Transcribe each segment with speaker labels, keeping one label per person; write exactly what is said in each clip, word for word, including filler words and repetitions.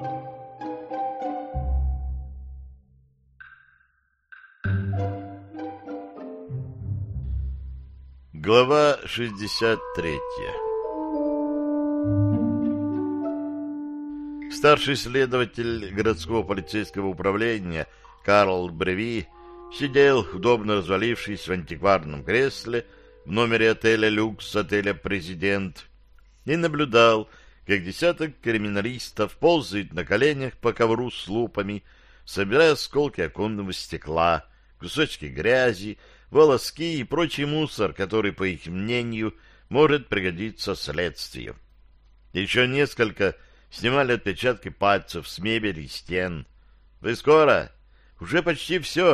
Speaker 1: Глава шестьдесят третья. Старший следователь городского полицейского управления Карл Бреви сидел, удобно развалившись в антикварном кресле в номере отеля «Люкс», отеля «Президент», и наблюдал, как десяток криминалистов ползает на коленях по ковру с лупами, собирая осколки оконного стекла, кусочки грязи, волоски и прочий мусор, который, по их мнению, может пригодиться следствию. Еще несколько снимали отпечатки пальцев с мебели и стен. «Вы скоро? Уже почти все».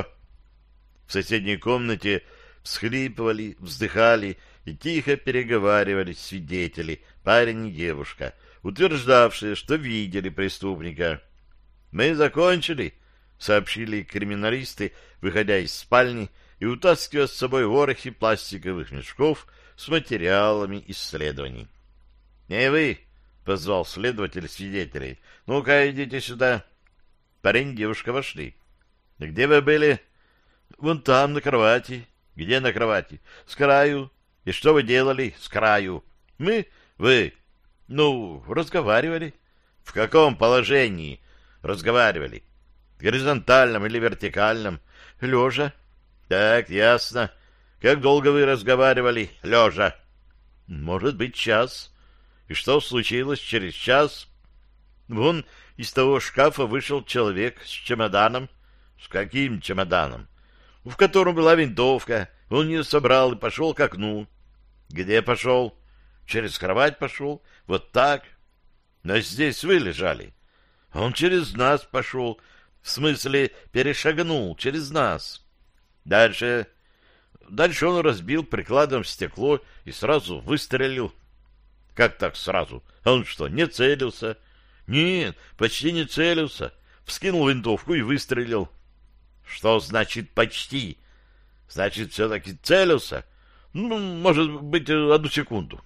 Speaker 1: В соседней комнате всхлипывали, вздыхали и тихо переговаривались свидетели, парень и девушка, утверждавшие, что видели преступника. «Мы закончили», — сообщили криминалисты, выходя из спальни и утаскивая с собой ворохи пластиковых мешков с материалами исследований. «Эй, вы!» — позвал следователь свидетелей. «Ну-ка, идите сюда». Парень и девушка вошли. «Где вы были?» «Вон там, на кровати». «Где на кровати?» «С краю». «И что вы делали?» «С краю». «Мы?» «Вы?» «Ну, разговаривали». «В каком положении разговаривали? Горизонтальном или вертикальном?» «Лежа». «Так, ясно. Как долго вы разговаривали, лежа?» «Может быть, час». «И что случилось через час?» «Вон из того шкафа вышел человек с чемоданом». «С каким чемоданом?» «В котором была винтовка. Он ее собрал и пошел к окну». «Где пошел?» «Через кровать пошел. Вот так». «Но здесь вы лежали». «Он через нас пошел. В смысле, перешагнул через нас». Дальше... Дальше он разбил прикладом стекло и сразу выстрелил. Как так сразу? Он что, не целился? Нет, почти не целился. Вскинул винтовку и выстрелил. Что значит почти? Значит, все-таки целился? Ну, может быть, одну секунду.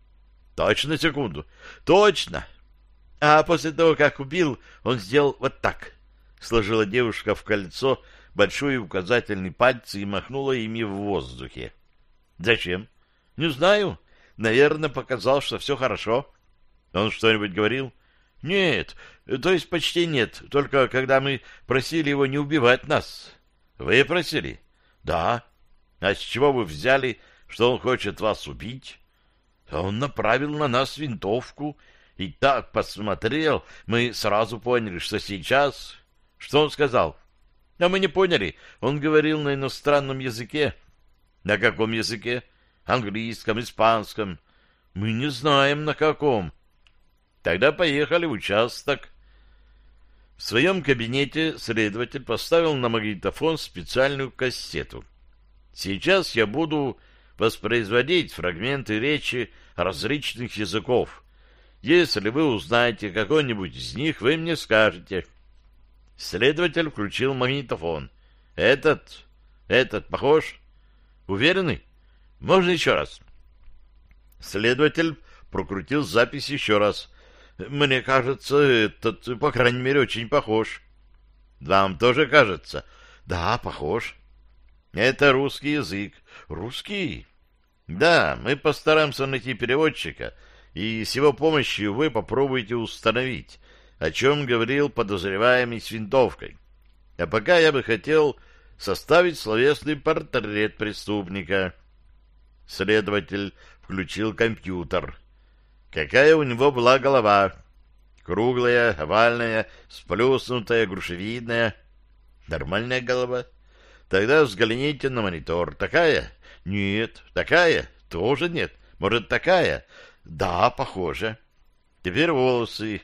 Speaker 1: Точно секунду? Точно. А после того, как убил, он сделал вот так. Сложила девушка в кольцо большой указательный пальцы и махнула ими в воздухе. Зачем? Не знаю. Наверное, показал, что все хорошо. Он что-нибудь говорил? Нет, то есть почти нет. Только когда мы просили его не убивать нас. Вы просили? Да. А с чего вы взяли, что он хочет вас убить? Он направил на нас винтовку и так посмотрел, мы сразу поняли, что сейчас... Что он сказал? А мы не поняли. Он говорил на иностранном языке. На каком языке? Английском, испанском. Мы не знаем, на каком. Тогда поехали в участок. В своем кабинете следователь поставил на магнитофон специальную кассету. Сейчас я буду воспроизводить фрагменты речи различных языков. Если вы узнаете какой-нибудь из них, вы мне скажете. Следователь включил магнитофон. Этот? Этот похож? Уверены? Можно еще раз? Следователь прокрутил запись еще раз. Мне кажется, этот, по крайней мере, очень похож. Вам тоже кажется? Да, похож. Это русский язык. Русский? Да, мы постараемся найти переводчика, и с его помощью вы попробуете установить, о чем говорил подозреваемый с винтовкой. А пока я бы хотел составить словесный портрет преступника. Следователь включил компьютер. Какая у него была голова? Круглая, овальная, сплюснутая, грушевидная. Нормальная голова? Тогда взгляните на монитор. Такая? Нет. Такая? Тоже нет. Может, такая? Да, похоже. Теперь волосы.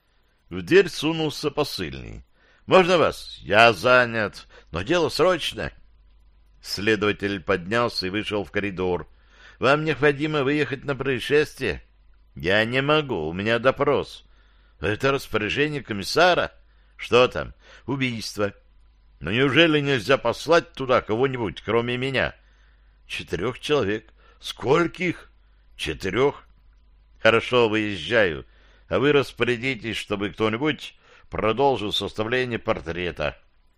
Speaker 1: В дверь сунулся посыльный. «Можно вас? Я занят, но дело срочно». Следователь поднялся и вышел в коридор. «Вам необходимо выехать на происшествие?» «Я не могу, у меня допрос». «Это распоряжение комиссара?» «Что там?» «Убийство». «Но неужели нельзя послать туда кого-нибудь, кроме меня?» «Четырех человек». «Скольких?» «Четырех». «Хорошо, выезжаю. А вы распорядитесь, чтобы кто-нибудь продолжу составление портрета.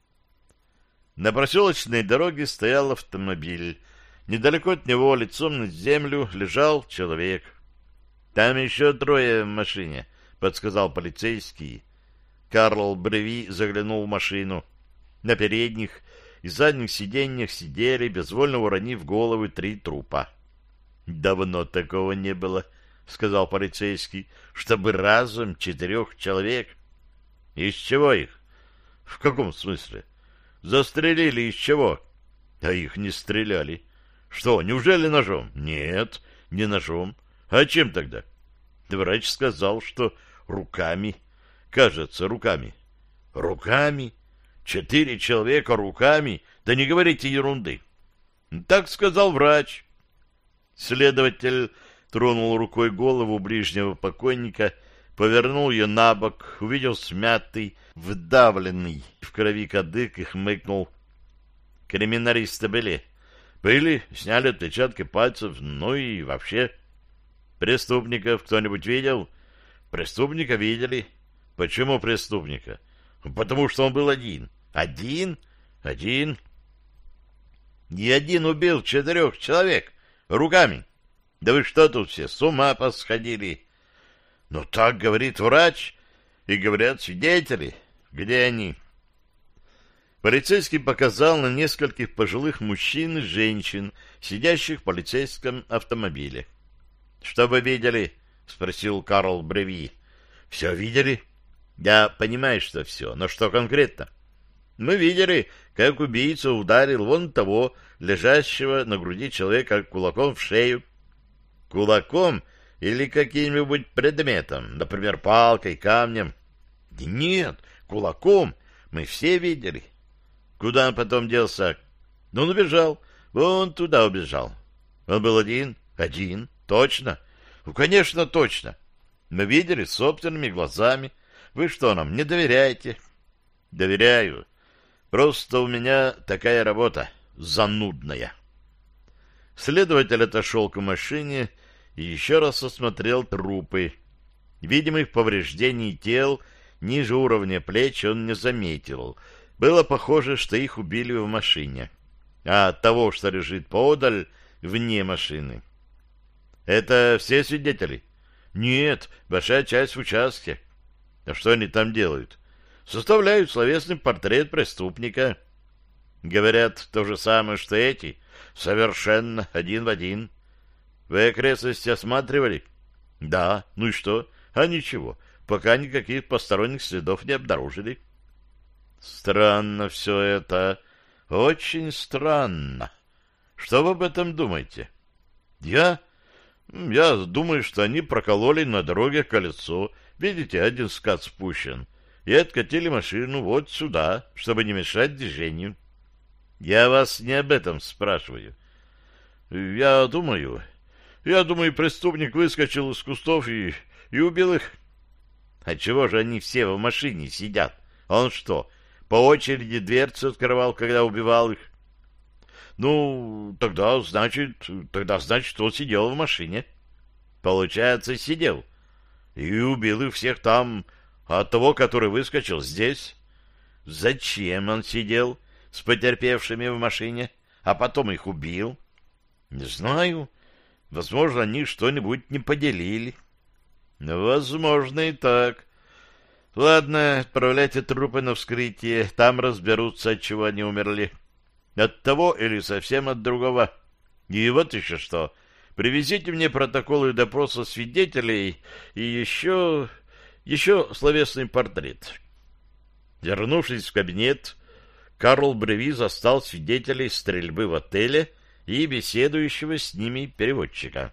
Speaker 1: На проселочной дороге стоял автомобиль. Недалеко от него, лицом на землю, лежал человек. — Там еще трое в машине, — подсказал полицейский. Карл Бреви заглянул в машину. На передних и задних сиденьях сидели, безвольно уронив головы, три трупа. — Давно такого не было, — сказал полицейский, — чтобы разом четырех человек. — Из чего их? — В каком смысле? — Застрелили из чего? — А их не стреляли. — Что, неужели ножом? — Нет, не ножом. — А чем тогда? — Врач сказал, что руками. Кажется, руками. — Руками? Четыре человека руками? Да не говорите ерунды. — Так сказал врач. Следователь тронул рукой голову ближнего покойника, повернул ее на бок, увидел смятый, вдавленный в крови кадык и хмыкнул. Криминалисты были. Были, сняли отпечатки пальцев, ну и вообще. Преступников кто-нибудь видел? Преступника видели. Почему преступника? Потому что он был один. Один? Один. И один убил четырех человек. Руками. Да вы что тут все, с ума посходили? Ну, так говорит врач, и говорят свидетели. Где они? Полицейский показал на нескольких пожилых мужчин и женщин, сидящих в полицейском автомобиле. — Что вы видели? — спросил Карл Бреви. — Все видели? — Я понимаю, что все, но что конкретно? — Мы видели, как убийца ударил вон того, лежащего на груди человека, кулаком в шею. — Кулаком или каким-нибудь предметом, например, палкой, камнем? — Нет, кулаком. Мы все видели. — Куда он потом делся? — Ну, он убежал. Вон туда убежал. — Он был один? — Один. — Точно? — Ну, конечно, точно. Мы видели собственными глазами. Вы что нам, не доверяете? — Доверяю. Просто у меня такая работа занудная. Следователь отошел к машине и еще раз осмотрел трупы. Видимых повреждений тел ниже уровня плеч он не заметил. Было похоже, что их убили в машине, а от того, что лежит поодаль, вне машины. Это все свидетели? Нет, большая часть в участке. А что они там делают? Составляют словесный портрет преступника. Говорят то же самое, что эти. Совершенно один в один. Вы окрестности осматривали? Да. Ну и что? А ничего. Пока никаких посторонних следов не обнаружили. Странно все это. Очень странно. Что вы об этом думаете? Я... Я думаю, что они прокололи на дороге колесо. Видите, один скат спущен. И откатили машину вот сюда, чтобы не мешать движению. Я вас не об этом спрашиваю. Я думаю... Я думаю, преступник выскочил из кустов и, и убил их. А чего же они все в машине сидят? Он что, по очереди дверцы открывал, когда убивал их? Ну, тогда, значит, тогда, значит, он сидел в машине. Получается, сидел. И убил их всех там, а от того, который выскочил здесь. Зачем он сидел с потерпевшими в машине, а потом их убил? Не знаю. Возможно, они что-нибудь не поделили. Возможно, и так. Ладно, отправляйте трупы на вскрытие, там разберутся, от чего они умерли. От того или совсем от другого. И вот еще что. Привезите мне протоколы допроса свидетелей и еще... еще словесный портрет. Вернувшись в кабинет, Карл Бреви застал свидетелей стрельбы в отеле и беседующего с ними переводчика.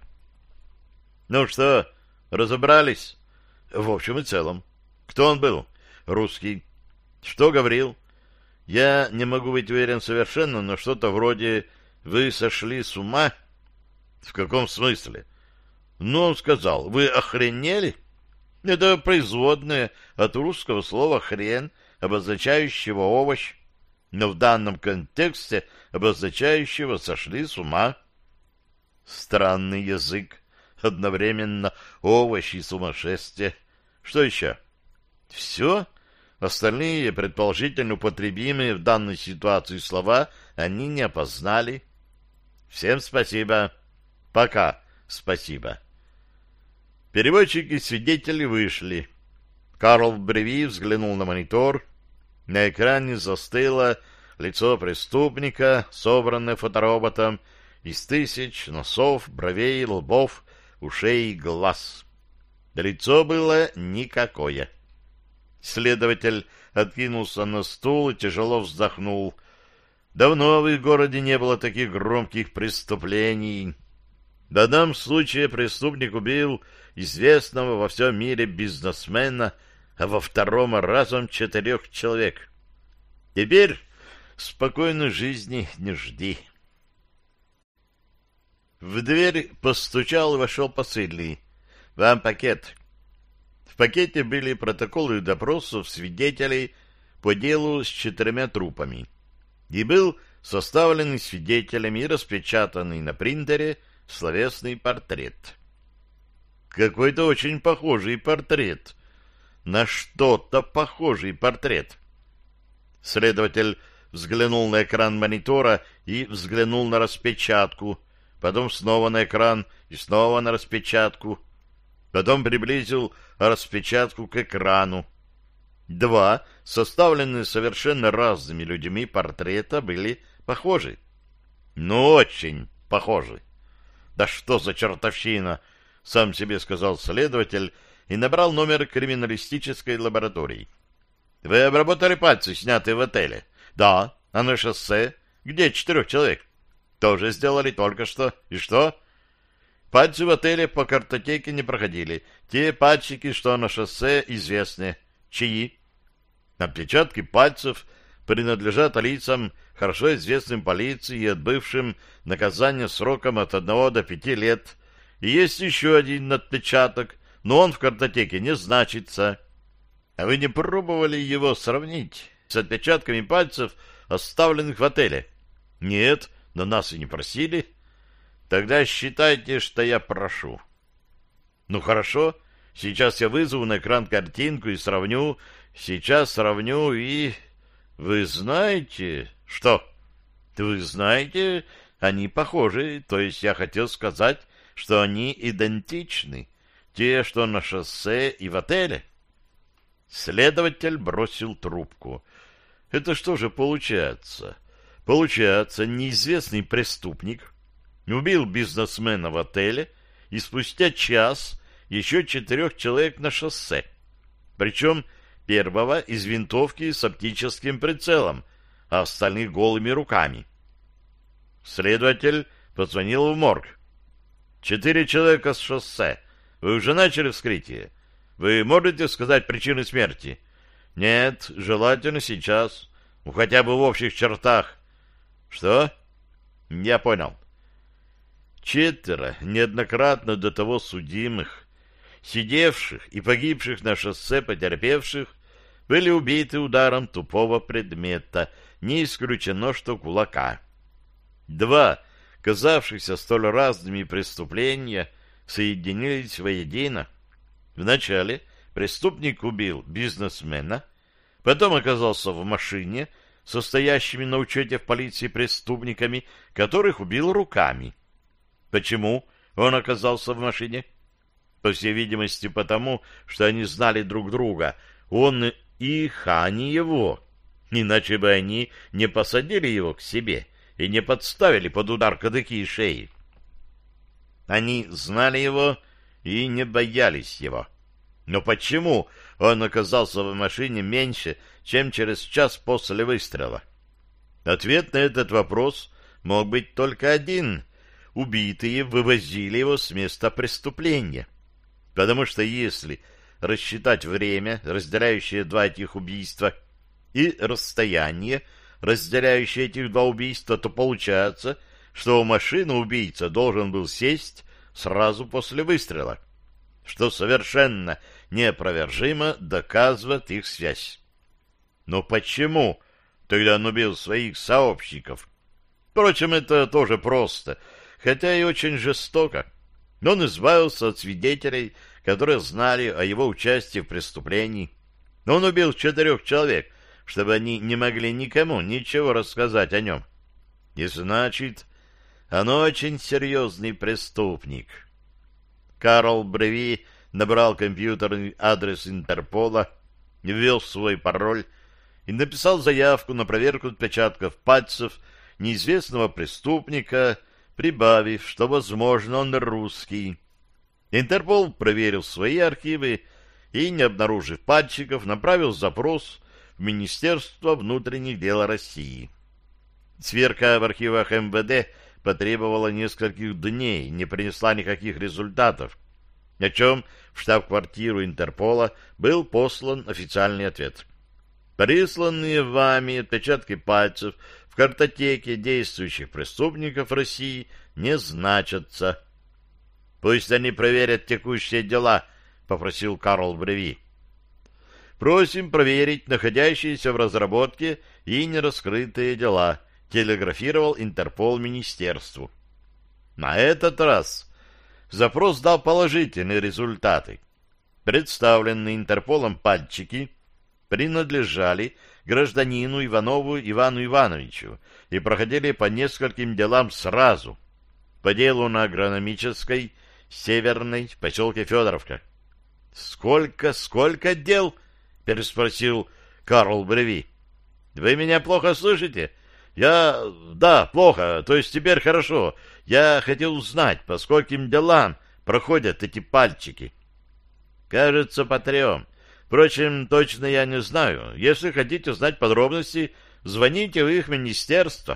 Speaker 1: Ну что, разобрались? В общем и целом. Кто он был? Русский. Что говорил? Я не могу быть уверен совершенно, но что-то вроде «Вы сошли с ума». В каком смысле? Ну, он сказал, вы охренели? Это производное от русского слова «хрен», обозначающего овощ, но в данном контексте обозначающего «сошли с ума». Странный язык, одновременно овощ и сумасшествие. Что еще? Все? Остальные, предположительно употребимые в данной ситуации слова, они не опознали. Всем спасибо. Пока спасибо. Переводчики и свидетели вышли. Карл Бреви взглянул на монитор. На экране застыло лицо преступника, собранное фотороботом из тысяч носов, бровей, лбов, ушей и глаз. Лицо было никакое. Следователь откинулся на стул и тяжело вздохнул. Давно в их городе не было таких громких преступлений. В данном случае преступник убил известного во всем мире бизнесмена, а во втором разом четырех человек. Теперь спокойной жизни не жди. В дверь постучал и вошел посыльный. «Вам пакет». В пакете были протоколы допросов свидетелей по делу с четырьмя трупами. И был составленный свидетелями и распечатанный на принтере словесный портрет. Какой-то очень похожий портрет. На что-то похожий портрет. Следователь взглянул на экран монитора и взглянул на распечатку, потом снова на экран и снова на распечатку. Потом приблизил распечатку к экрану. Два, составленные совершенно разными людьми портрета, были похожи. Ну, очень похожи. Да что за чертовщина, сам себе сказал следователь и набрал номер криминалистической лаборатории. Вы обработали пальцы, снятые в отеле? Да. А на шоссе? Где четырех человек? Тоже сделали только что. И что? Пальцы в отеле по картотеке не проходили. Те пальчики, что на шоссе, известны. Чьи? Отпечатки пальцев принадлежат лицам, хорошо известным полиции и отбывшим наказание сроком от одного до пяти лет. И есть еще один отпечаток, но он в картотеке не значится. А вы не пробовали его сравнить с отпечатками пальцев, оставленных в отеле? Нет, но нас и не просили. Тогда считайте, что я прошу. Ну, хорошо. Сейчас я вызову на экран картинку и сравню. Сейчас сравню и... Вы знаете... Что? Вы знаете, они похожи. То есть я хотел сказать, что они идентичны. Те, что на шоссе и в отеле. Следователь бросил трубку. Это что же получается? Получается, неизвестный преступник убил бизнесмена в отеле и спустя час еще четырех человек на шоссе. Причем первого из винтовки с оптическим прицелом, а остальных голыми руками. Следователь позвонил в морг. Четыре человека с шоссе. Вы уже начали вскрытие? Вы можете сказать причины смерти? Нет, желательно сейчас. Ну, хотя бы в общих чертах. Что? Я понял. Четверо неоднократно до того судимых, сидевших и погибших на шоссе потерпевших, были убиты ударом тупого предмета, не исключено, что кулака. Два, казавшихся столь разными преступления, соединились воедино. Вначале преступник убил бизнесмена, потом оказался в машине, состоящими на учете в полиции преступниками, которых убил руками. Почему он оказался в машине? По всей видимости, потому, что они знали друг друга. Он их, а не его. Иначе бы они не посадили его к себе и не подставили под удар кадыки и шеи. Они знали его и не боялись его. Но почему он оказался в машине меньше, чем через час после выстрела? Ответ на этот вопрос мог быть только один. Убитые вывозили его с места преступления. Потому что если рассчитать время, разделяющее два этих убийства, и расстояние, разделяющее этих два убийства, то получается, что в машину убийца должен был сесть сразу после выстрела, что совершенно неопровержимо доказывает их связь. Но почему тогда он убил своих сообщников? Впрочем, это тоже просто, хотя и очень жестоко. Он избавился от свидетелей, которые знали о его участии в преступлении. Он убил четырех человек, чтобы они не могли никому ничего рассказать о нем. И значит, он очень серьезный преступник. Карл Бреви набрал компьютерный адрес Интерпола, ввел свой пароль и написал заявку на проверку отпечатков пальцев неизвестного преступника, прибавив, что, возможно, он русский. Интерпол проверил свои архивы и, не обнаружив пальчиков, направил запрос в Министерство внутренних дел России. Сверка в архивах эм вэ дэ потребовала нескольких дней, не принесла никаких результатов, о чем в штаб-квартиру Интерпола был послан официальный ответ. Присланные вами отпечатки пальцев в картотеке действующих преступников России не значатся. Пусть они проверят текущие дела, попросил Карл Бреви. Просим проверить находящиеся в разработке и нераскрытые дела, телеграфировал Интерпол министерству. На этот раз запрос дал положительные результаты. Представленные Интерполом пальчики принадлежали гражданину Иванову Ивану Ивановичу и проходили по нескольким делам сразу. По делу на Агрономической, Северной, в поселке Федоровка. «Сколько, сколько дел?» — переспросил Карл Бреви. «Вы меня плохо слышите?» «Я... да, плохо, то есть теперь хорошо. Я хотел узнать, по скольким делам проходят эти пальчики». «Кажется, по трем. Впрочем, точно я не знаю. Если хотите знать подробности, звоните в их министерство».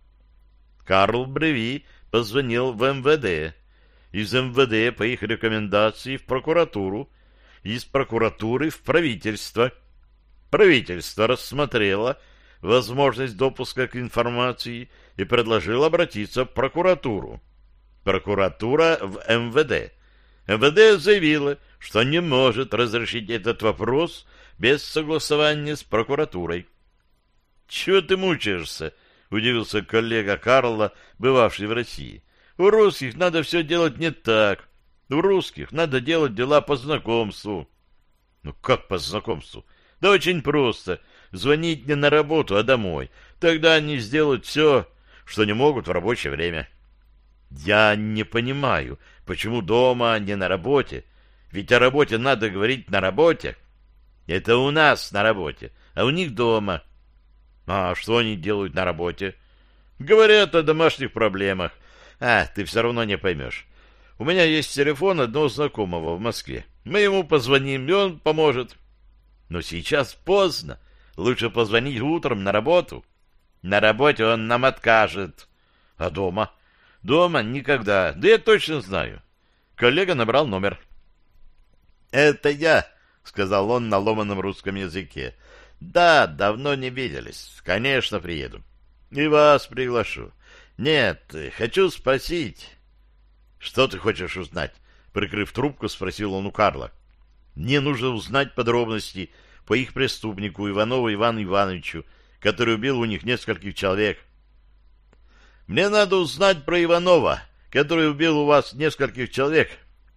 Speaker 1: Карл Бреви позвонил в эм вэ дэ. Из эм вэ дэ по их рекомендации в прокуратуру, из прокуратуры в правительство. Правительство рассмотрело возможность допуска к информации и предложило обратиться в прокуратуру. Прокуратура в эм вэ дэ. эм вэ дэ заявила, что не может разрешить этот вопрос без согласования с прокуратурой. — Чего ты мучаешься? — удивился коллега Карла, бывавший в России. — У русских надо все делать не так. У русских надо делать дела по знакомству. — Ну как по знакомству? Да очень просто. Звонить не на работу, а домой. Тогда они сделают все, что не могут в рабочее время. — Я не понимаю, почему дома, а не на работе. Ведь о работе надо говорить на работе. Это у нас на работе, а у них дома. А что они делают на работе? Говорят о домашних проблемах. А, ты все равно не поймешь. У меня есть телефон одного знакомого в Москве. Мы ему позвоним, и он поможет. Но сейчас поздно. Лучше позвонить утром на работу. На работе он нам откажет. А дома? Дома никогда. Да я точно знаю. Коллега набрал номер. «Это я», — сказал он на ломаном русском языке. «Да, давно не виделись. Конечно, приеду. И вас приглашу. Нет, хочу спросить». «Что ты хочешь узнать?» — прикрыв трубку, спросил он у Карла. «Мне нужно узнать подробности по их преступнику Иванову Ивану Ивановичу, который убил у них нескольких человек». «Мне надо узнать про Иванова, который убил у вас нескольких человек».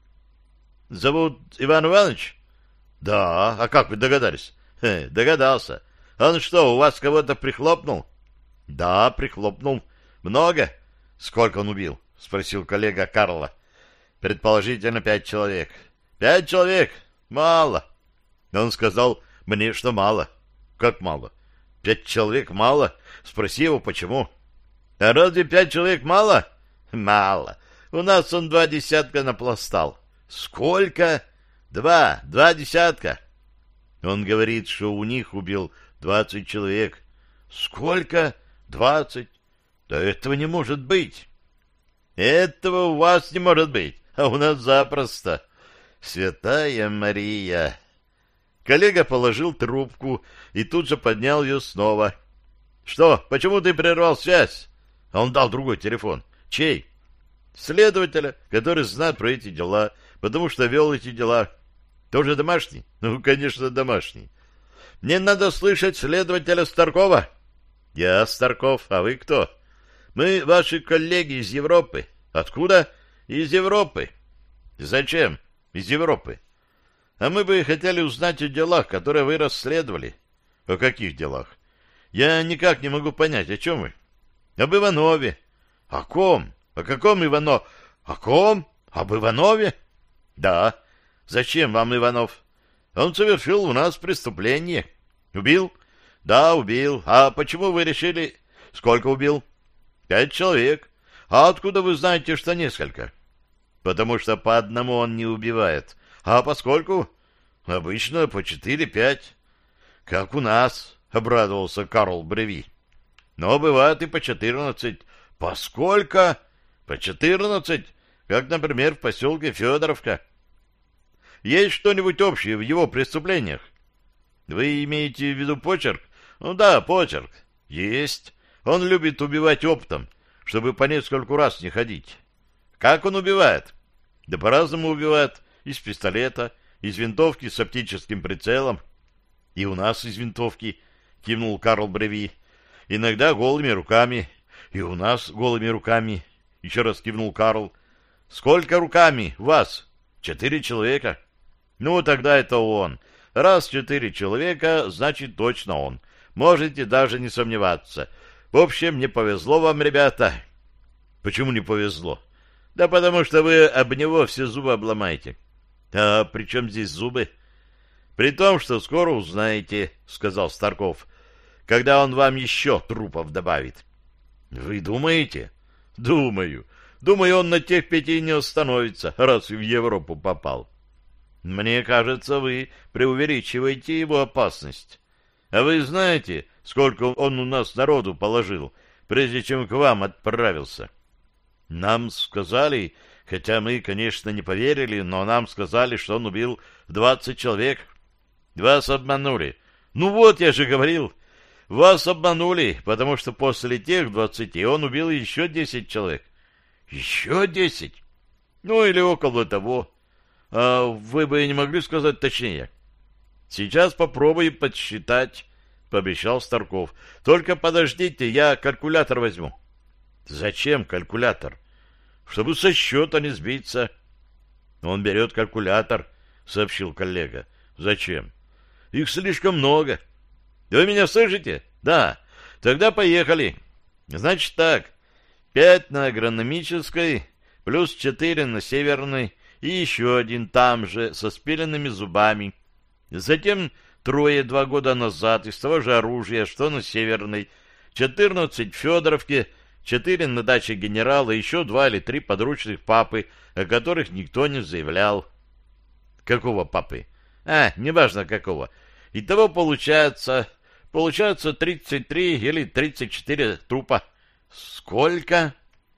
Speaker 1: «Зовут Иван Иванович?» «Да, а как вы догадались?» Хе, «Догадался. Он что, у вас кого-то прихлопнул?» «Да, прихлопнул. Много?» «Сколько он убил?» — спросил коллега Карла. «Предположительно, пять человек». «Пять человек? Мало». Он сказал мне, что мало. «Как мало? Пять человек мало?» Спроси его, почему. «А разве пять человек мало?» «Мало. У нас он два десятка напластал». «Сколько?» «Два. Два десятка». Он говорит, что у них убил двадцать человек. «Сколько?» «Двадцать». «Да этого не может быть». «Этого у вас не может быть, а у нас запросто». «Святая Мария». Коллега положил трубку и тут же поднял ее снова. «Что? Почему ты прервал связь?» Он дал другой телефон. «Чей?» «Следователя, который знает про эти дела, потому что вел эти дела». «Тоже домашний?» «Ну, конечно, домашний». «Мне надо слышать следователя Старкова». «Я Старков, а вы кто?» «Мы ваши коллеги из Европы». «Откуда?» «Из Европы». «Зачем из Европы?» А мы бы хотели узнать о делах, которые вы расследовали. О каких делах? Я никак не могу понять, о чем вы? Об Иванове. О ком? О каком Иванов? О ком? Об Иванове? Да. Зачем вам Иванов? Он совершил у нас преступление. Убил? Да, убил. А почему вы решили... Сколько убил? Пять человек. А откуда вы знаете, что несколько? Потому что по одному он не убивает. А поскольку? Обычно по четыре-пять. Как у нас, обрадовался Карл Бреви. Но бывает и по четырнадцать. По сколько? По четырнадцать. Как, например, в поселке Федоровка. Есть что-нибудь общее в его преступлениях? Вы имеете в виду почерк? Ну да, почерк. Есть. Он любит убивать оптом, чтобы по нескольку раз не ходить. Как он убивает? Да по-разному убивает. Из пистолета, из винтовки с оптическим прицелом. И у нас из винтовки, кивнул Карл Бреви. Иногда голыми руками. И у нас голыми руками. Еще раз кивнул Карл. Сколько руками у вас? Четыре человека. Ну, тогда это он. Раз четыре человека, значит точно он. Можете даже не сомневаться. В общем, не повезло вам, ребята. Почему не повезло? Да потому что вы об него все зубы обломаете. А при чем здесь зубы? При том, что скоро узнаете, сказал Старков, когда он вам еще трупов добавит. Вы думаете? Думаю. Думаю, он на тех пяти не остановится, раз в Европу попал. Мне кажется, вы преувеличиваете его опасность. А вы знаете, сколько он у нас народу положил, прежде чем к вам отправился? Нам сказали, хотя мы, конечно, не поверили, но нам сказали, что он убил двадцать человек. Вас обманули. Ну вот, я же говорил, вас обманули, потому что после тех двадцати он убил еще десять человек. Еще десять? Ну, или около того. А вы бы не могли сказать точнее? Сейчас попробую подсчитать, пообещал Старков. Только подождите, я калькулятор возьму. Зачем калькулятор? Чтобы со счета не сбиться. Он берет калькулятор, сообщил коллега. Зачем? Их слишком много. Вы меня слышите? Да. Тогда поехали. Значит так. Пять на агрономической, плюс четыре на северной и еще один там же со спиленными зубами. Затем трое два года назад из того же оружия, что на северной, четырнадцать в Федоровке, четыре на даче генерала, еще два или три подручных папы, о которых никто не заявлял. Какого папы? А, неважно какого. Итого получается, получается тридцать три или тридцать четыре трупа. Сколько?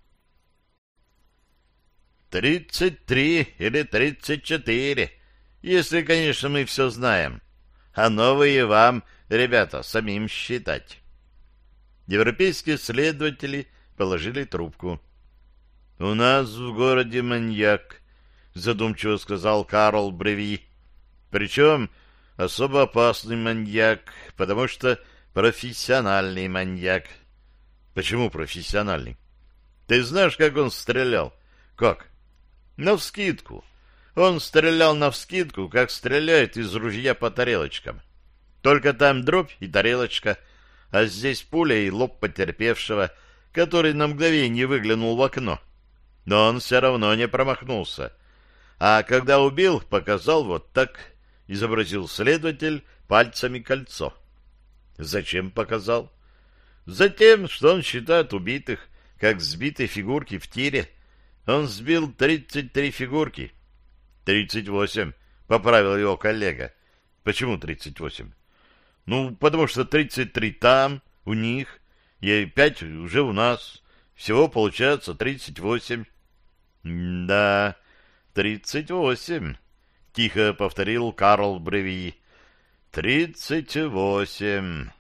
Speaker 1: Тридцать три или тридцать четыре, если, конечно, мы все знаем. А новые вам, ребята, самим считать. Европейские следователи положили трубку. — У нас в городе маньяк, — задумчиво сказал Карл Бреви. — Причем особо опасный маньяк, потому что профессиональный маньяк. — Почему профессиональный? Ты знаешь, как он стрелял? — Как? — Навскидку. Он стрелял навскидку, как стреляют из ружья по тарелочкам. Только там дробь и тарелочка, а здесь пуля и лоб потерпевшего, который на мгновение выглянул в окно. Но он все равно не промахнулся. А когда убил, показал вот так, изобразил следователь пальцами кольцо. Зачем показал? Затем, что он считает убитых, как сбитые фигурки в тире. Он сбил тридцать три фигурки. Тридцать восемь, поправил его коллега. Почему тридцать восемь? Ну, потому что тридцать три там, у них, и пять уже у нас. Всего получается тридцать восемь. Да, тридцать восемь, тихо повторил Карл Бреви. Тридцать восемь.